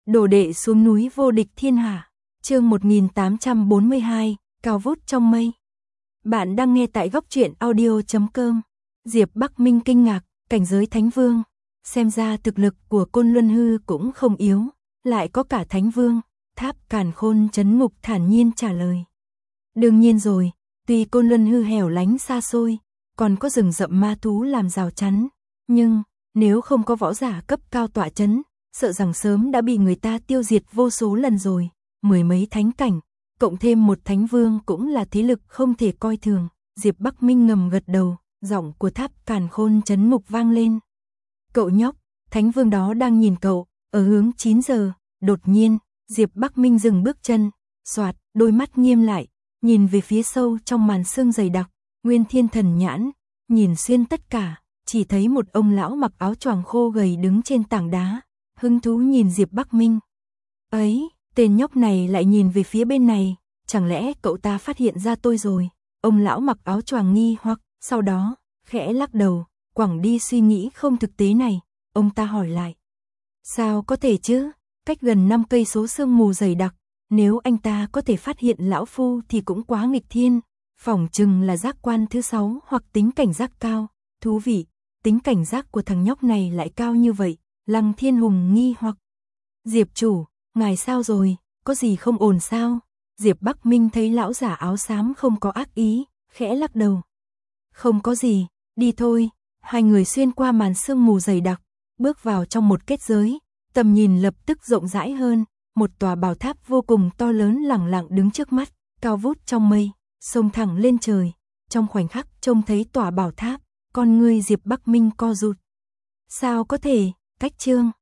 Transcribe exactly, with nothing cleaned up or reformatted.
Đồ đệ xuống núi vô địch thiên hạ. Chương một nghìn tám trăm bốn mươi hai, cao vút trong mây. Bạn đang nghe tại góc truyện audio chấm com. Diệp Bắc Minh kinh ngạc, cảnh giới Thánh Vương, xem ra thực lực của Côn Luân Hư cũng không yếu, lại có cả Thánh Vương. Tháp Càn Khôn trấn ngục thản nhiên trả lời. Đương nhiên rồi, tuy Côn Luân Hư hẻo lánh xa xôi, còn có rừng rậm ma thú làm rào chắn, nhưng nếu không có võ giả cấp cao tọa chấn, sợ rằng sớm đã bị người ta tiêu diệt vô số lần rồi. Mười mấy thánh cảnh, cộng thêm một thánh vương cũng là thế lực không thể coi thường. Diệp Bắc Minh ngầm gật đầu, giọng của Tháp Càn Khôn trấn ngục vang lên. Cậu nhóc, thánh vương đó đang nhìn cậu, ở hướng chín giờ. Đột nhiên, Diệp Bắc Minh dừng bước chân, xoạt, đôi mắt nghiêm lại, nhìn về phía sâu trong màn sương dày đặc, Nguyên Thiên Thần nhãn, nhìn xuyên tất cả, chỉ thấy một ông lão mặc áo choàng khô gầy đứng trên tảng đá, hứng thú nhìn Diệp Bắc Minh. Ấy, tên nhóc này lại nhìn về phía bên này, chẳng lẽ cậu ta phát hiện ra tôi rồi? Ông lão mặc áo choàng nghi hoặc, sau đó, khẽ lắc đầu, quẳng đi suy nghĩ không thực tế này, ông ta hỏi lại. Sao có thể chứ? Cách gần năm cây số sương mù dày đặc, nếu anh ta có thể phát hiện lão phu thì cũng quá nghịch thiên, phỏng chừng là giác quan thứ sáu hoặc tính cảnh giác cao. Thú vị, tính cảnh giác của thằng nhóc này lại cao như vậy. Lăng Thiên Hùng nghi hoặc. Diệp chủ, ngài sao rồi, có gì không ổn sao? Diệp Bắc Minh thấy lão giả áo xám không có ác ý, khẽ lắc đầu. Không có gì, đi thôi. Hai người xuyên qua màn sương mù dày đặc, bước vào trong một kết giới, tầm nhìn lập tức rộng rãi hơn, một tòa bảo tháp vô cùng to lớn lẳng lặng đứng trước mắt, cao vút trong mây, xông thẳng lên trời. Trong khoảnh khắc trông thấy tòa bảo tháp, con ngươi Diệp Bắc Minh co rụt. Sao có thể? Cách chương